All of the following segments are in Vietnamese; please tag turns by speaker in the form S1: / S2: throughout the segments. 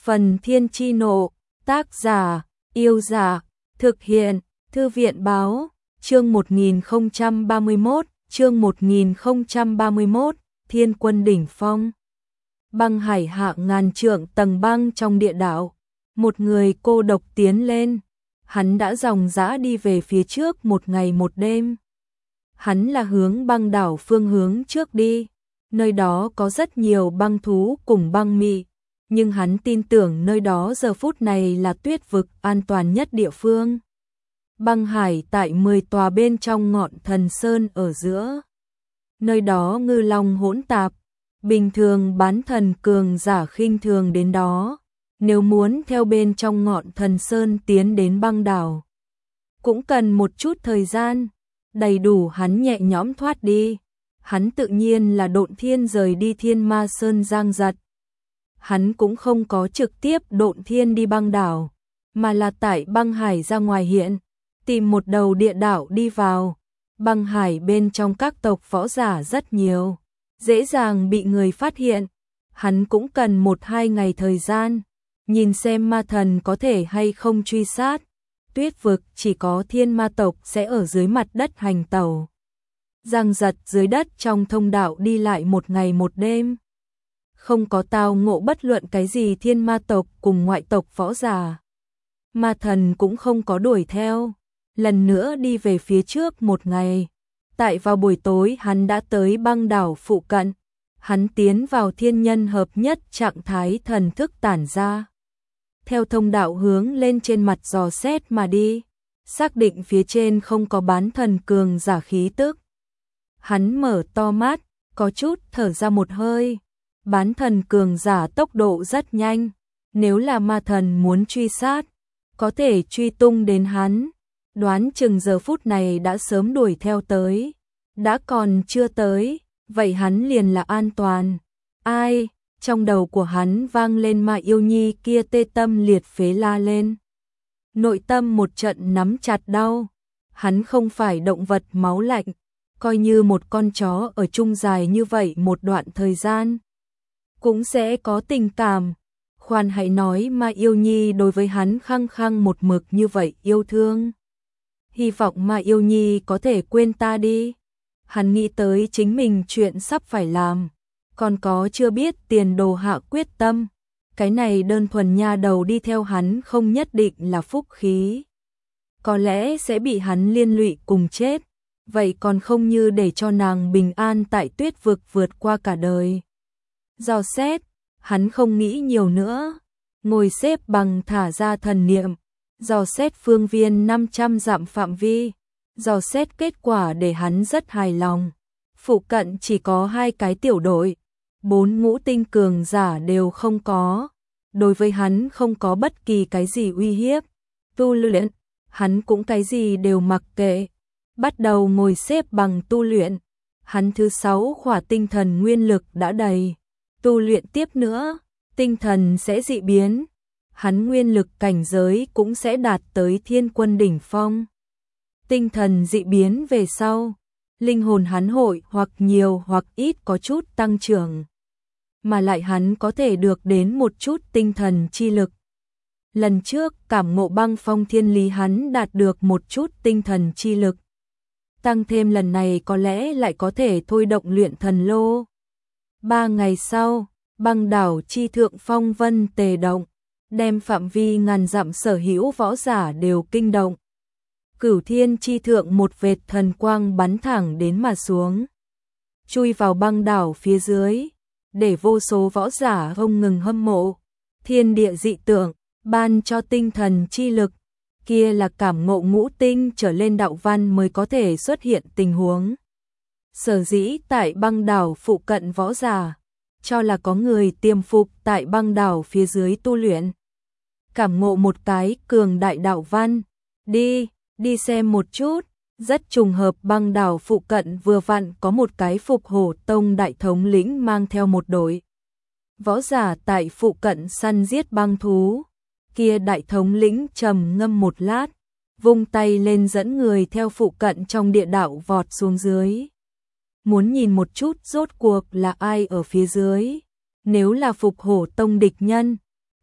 S1: Phần Thiên Chi Nộ, tác giả, Yêu Giả, thực hiện, Thư viện Báo, chương 1031, Thiên Quân Đỉnh Phong. Băng hải hạ ngàn trượng tầng băng trong địa đạo, một người cô độc tiến lên, hắn đã dòng dã đi về phía trước một ngày một đêm. Hắn là hướng băng đảo phương hướng trước đi, nơi đó có rất nhiều băng thú cùng băng mị, nhưng hắn tin tưởng nơi đó giờ phút này là tuyết vực an toàn nhất địa phương. Băng hải tại 10 tòa bên trong ngọn thần sơn ở giữa. Nơi đó ngư long hỗn tạp, bình thường bán thần cường giả khinh thường đến đó. Nếu muốn theo bên trong ngọn thần sơn tiến đến băng đảo, cũng cần một chút thời gian, đầy đủ hắn nhẹ nhõm thoát đi. Hắn tự nhiên là độn thiên rời đi Thiên Ma Sơn Giang Giật. Hắn cũng không có trực tiếp độn thiên đi băng đảo, mà là tại băng hải ra ngoài hiện, tìm một đầu địa đạo đi vào. Băng hải bên trong các tộc võ giả rất nhiều, dễ dàng bị người phát hiện. Hắn cũng cần 1-2 ngày thời gian, nhìn xem ma thần có thể hay không truy sát. Tuyết vực chỉ có thiên ma tộc sẽ ở dưới mặt đất hành tẩu. Giang Giật dưới đất trong thông đạo đi lại một ngày một đêm. Không có tao ngộ bất luận cái gì thiên ma tộc cùng ngoại tộc võ giả. Ma thần cũng không có đuổi theo. Lần nữa đi về phía trước một ngày. Tại vào buổi tối hắn đã tới băng đảo phụ cận. Hắn tiến vào thiên nhân hợp nhất trạng thái thần thức tản ra. Theo thông đạo hướng lên trên mặt dò xét mà đi. Xác định phía trên không có bán thần cường giả khí tức. Hắn mở to mắt, có chút thở ra một hơi. Bán thần cường giả tốc độ rất nhanh. Nếu là ma thần muốn truy sát, có thể truy tung đến hắn. Đoán chừng giờ phút này đã sớm đuổi theo tới. Đã còn chưa tới, vậy hắn liền là an toàn. Ai? Trong đầu của hắn vang lên Ma Yêu Nhi kia tê tâm liệt phế la lên. Nội tâm một trận nắm chặt đau. Hắn không phải động vật máu lạnh, coi như một con chó ở chung dài như vậy một đoạn thời gian, cũng sẽ có tình cảm. Khoan hãy nói Ma Yêu Nhi đối với hắn khăng khăng một mực như vậy yêu thương. Hy vọng Ma Yêu Nhi có thể quên ta đi. Hắn nghĩ tới chính mình chuyện sắp phải làm, còn có chưa biết tiền đồ hạ quyết tâm. Cái này đơn thuần nha đầu đi theo hắn không nhất định là phúc khí. Có lẽ sẽ bị hắn liên lụy cùng chết. Vậy còn không như để cho nàng bình an tại tuyết vực vượt qua cả đời. Dò xét, hắn không nghĩ nhiều nữa. Ngồi xếp bằng thả ra thần niệm. Dò xét phương viên 500 dặm phạm vi. Dò xét kết quả để hắn rất hài lòng. Phụ cận chỉ có 2 cái tiểu đội. 4 ngũ tinh cường giả đều không có. Đối với hắn không có bất kỳ cái gì uy hiếp. Tu luyện, hắn cũng cái gì đều mặc kệ. Bắt đầu ngồi xếp bằng tu luyện. Hắn thứ 6 khỏa tinh thần nguyên lực đã đầy. Tu luyện tiếp nữa, tinh thần sẽ dị biến. Hắn nguyên lực cảnh giới cũng sẽ đạt tới Thiên Quân Đỉnh Phong. Tinh thần dị biến về sau, linh hồn hắn hội hoặc nhiều hoặc ít có chút tăng trưởng. Mà lại hắn có thể được đến một chút tinh thần chi lực. Lần trước cảm ngộ băng phong thiên lý hắn đạt được một chút tinh thần chi lực. Tăng thêm lần này có lẽ lại có thể thôi động luyện thần lô. 3 ngày sau, băng đảo chi thượng phong vân tề động, đem phạm vi ngàn dặm sở hữu võ giả đều kinh động. Cửu thiên chi thượng một vệt thần quang bắn thẳng đến mà xuống, chui vào băng đảo phía dưới, để vô số võ giả không ngừng hâm mộ. Thiên địa dị tượng, ban cho tinh thần chi lực. Kia là cảm ngộ ngũ tinh trở lên đạo văn mới có thể xuất hiện tình huống. Sở dĩ tại băng đảo phụ cận võ giả, cho là có người tiềm phục tại băng đảo phía dưới tu luyện. Cảm ngộ một cái cường đại đạo văn, đi xem một chút. Rất trùng hợp băng đảo phụ cận vừa vặn có một cái Phục Hổ Tông đại thống lĩnh mang theo một đội võ giả tại phụ cận săn giết băng thú. Kia đại thống lĩnh trầm ngâm một lát, vung tay lên dẫn người theo phụ cận trong địa đạo vọt xuống dưới. Muốn nhìn một chút rốt cuộc là ai ở phía dưới. Nếu là Phục Hổ Tông địch nhân,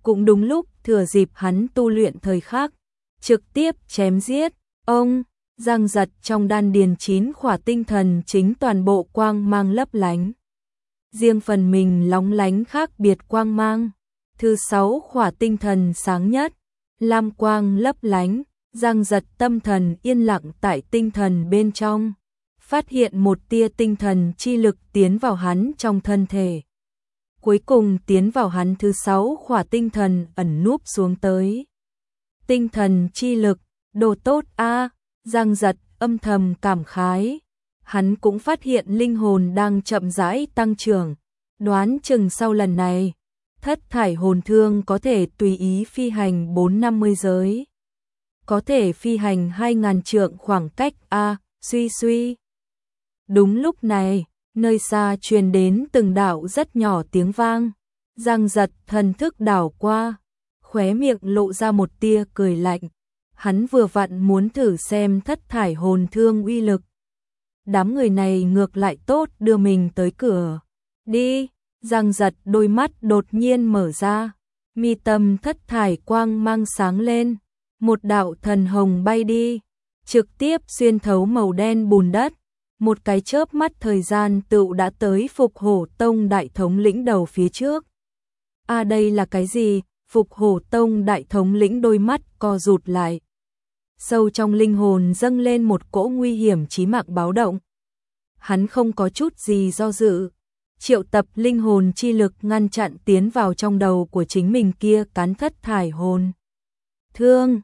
S1: cũng đúng lúc thừa dịp hắn tu luyện thời khắc, trực tiếp chém giết. Ông, giang giật trong đan điền 9 khỏa tinh thần chính toàn bộ quang mang lấp lánh. Riêng phần mình lóng lánh khác biệt quang mang. Thứ 6 khỏa tinh thần sáng nhất, lam quang lấp lánh, giang giật tâm thần yên lặng tại tinh thần bên trong. Phát hiện một tia tinh thần chi lực tiến vào hắn trong thân thể. Cuối cùng tiến vào hắn thứ 6 khỏa tinh thần ẩn núp xuống tới. Tinh thần chi lực, đồ tốt a, giang giật âm thầm cảm khái. Hắn cũng phát hiện linh hồn đang chậm rãi tăng trưởng. Đoán chừng sau lần này, thất thải hồn thương có thể tùy ý phi hành 450 giới. Có thể phi hành 2000 trượng khoảng cách a, suy suy. Đúng lúc này, nơi xa truyền đến từng đạo rất nhỏ tiếng vang. Giang giật thần thức đảo qua, khóe miệng lộ ra một tia cười lạnh. Hắn vừa vặn muốn thử xem thất thải hồn thương uy lực. Đám người này ngược lại tốt đưa mình tới cửa. Đi, Giang giật đôi mắt đột nhiên mở ra. Mi tâm thất thải quang mang sáng lên. Một đạo thần hồng bay đi, trực tiếp xuyên thấu màu đen bùn đất. Một cái chớp mắt thời gian tựu đã tới Phục Hổ Tông đại thống lĩnh đầu phía trước. À đây là cái gì? Phục Hổ Tông đại thống lĩnh đôi mắt co rụt lại. Sâu trong linh hồn dâng lên một cỗ nguy hiểm chí mạng báo động. Hắn không có chút gì do dự. Triệu tập linh hồn chi lực ngăn chặn tiến vào trong đầu của chính mình kia cắn thất thải hồn. Thương,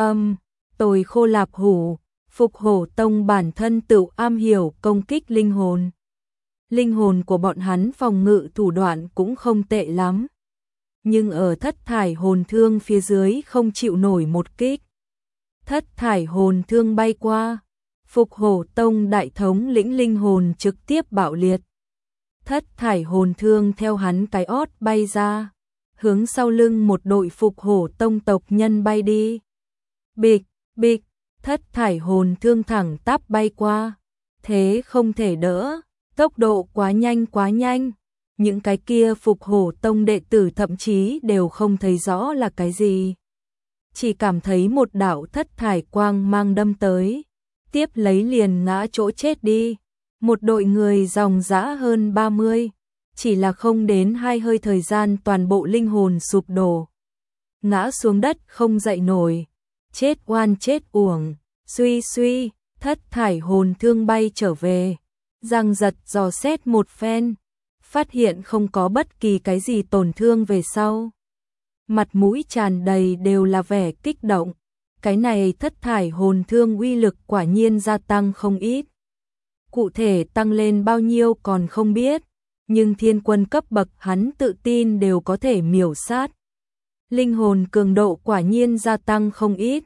S1: tồi khô lạp hủ. Phục Hổ Tông bản thân tự am hiểu công kích linh hồn. Linh hồn của bọn hắn phòng ngự thủ đoạn cũng không tệ lắm. Nhưng ở thất thải hồn thương phía dưới không chịu nổi một kích. Thất thải hồn thương bay qua. Phục Hổ Tông đại thống lĩnh linh hồn trực tiếp bạo liệt. Thất thải hồn thương theo hắn cái ót bay ra. Hướng sau lưng một đội Phục Hổ Tông tộc nhân bay đi. Bịch, bịch. Thất thải hồn thương thẳng tắp bay qua. Thế không thể đỡ. Tốc độ quá nhanh quá nhanh. Những cái kia Phục Hổ Tông đệ tử thậm chí đều không thấy rõ là cái gì. Chỉ cảm thấy một đạo thất thải quang mang đâm tới. Tiếp lấy liền ngã chỗ chết đi. Một đội người dòng dã hơn 30. Chỉ là không đến 2 hơi thời gian toàn bộ linh hồn sụp đổ. Ngã xuống đất không dậy nổi. Chết oan chết uổng, suy suy, thất thải hồn thương bay trở về. Giang giật dò xét một phen, phát hiện không có bất kỳ cái gì tổn thương về sau. Mặt mũi tràn đầy đều là vẻ kích động. Cái này thất thải hồn thương uy lực quả nhiên gia tăng không ít. Cụ thể tăng lên bao nhiêu còn không biết, nhưng thiên quân cấp bậc hắn tự tin đều có thể miểu sát. Linh hồn cường độ quả nhiên gia tăng không ít.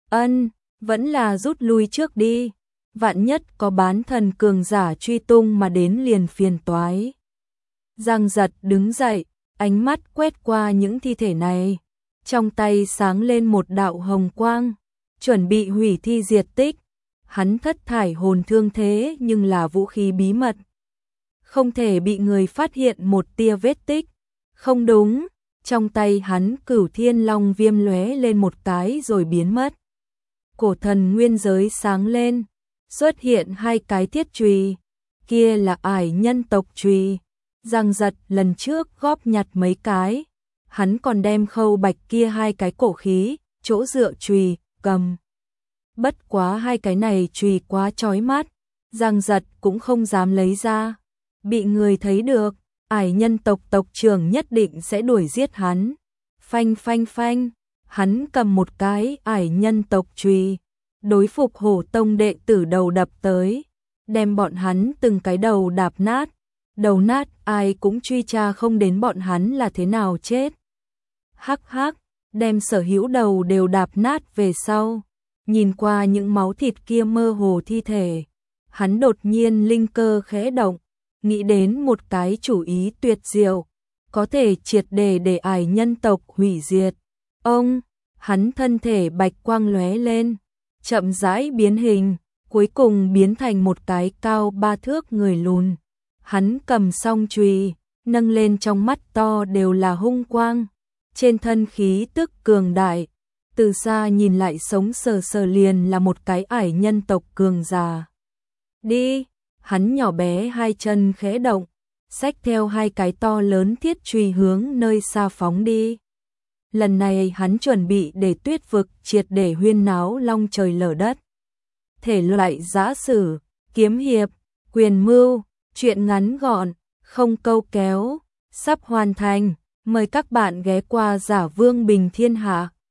S1: Vẫn là rút lui trước đi. Vạn nhất có bán thần cường giả truy tung mà đến liền phiền toái. Giang giật đứng dậy, ánh mắt quét qua những thi thể này. Trong tay sáng lên một đạo hồng quang, chuẩn bị hủy thi diệt tích. Hắn thất thải hồn thương thế nhưng là vũ khí bí mật. Không thể bị người phát hiện một tia vết tích. Không đúng, trong tay hắn Cửu Thiên Long viêm lóe lên một cái rồi biến mất. Cổ thần nguyên giới sáng lên, xuất hiện 2 cái thiết chùy, kia là ải nhân tộc chùy. Giang giật lần trước góp nhặt mấy cái, hắn còn đem khâu bạch kia 2 cái cổ khí, chỗ dựa chùy, cầm. Bất quá 2 cái này chùy quá chói mắt, Giang giật cũng không dám lấy ra. Bị người thấy được, ải nhân tộc tộc trưởng nhất định sẽ đuổi giết hắn. Phanh phanh phanh. Hắn cầm một cái ải nhân tộc chùy, đối Phục Hổ Tông đệ tử đầu đập tới, đem bọn hắn từng cái đầu đạp nát. Đầu nát ai cũng truy tra không đến bọn hắn là thế nào chết. Hắc hắc, đem sở hữu đầu đều đạp nát về sau. Nhìn qua những máu thịt kia mơ hồ thi thể, hắn đột nhiên linh cơ khẽ động, nghĩ đến một cái chủ ý tuyệt diệu, có thể triệt để ải nhân tộc hủy diệt. Hắn thân thể bạch quang lóe lên, chậm rãi biến hình, cuối cùng biến thành một cái cao 3 thước người lùn. Hắn cầm song chùy, nâng lên trong mắt to đều là hung quang, trên thân khí tức cường đại, từ xa nhìn lại sống sờ sờ liền là một cái ải nhân tộc cường già. Đi, hắn nhỏ bé hai chân khẽ động, xách theo hai cái to lớn thiết chùy hướng nơi xa phóng đi. Lần này hắn chuẩn bị để Tuyết vực triệt để huyên náo long trời lở đất. Thể loại giã sử, kiếm hiệp, quyền mưu, truyện ngắn gọn, không câu kéo, sắp hoàn thành. Mời các bạn ghé qua Giả Vương Bình Thiên Hạ.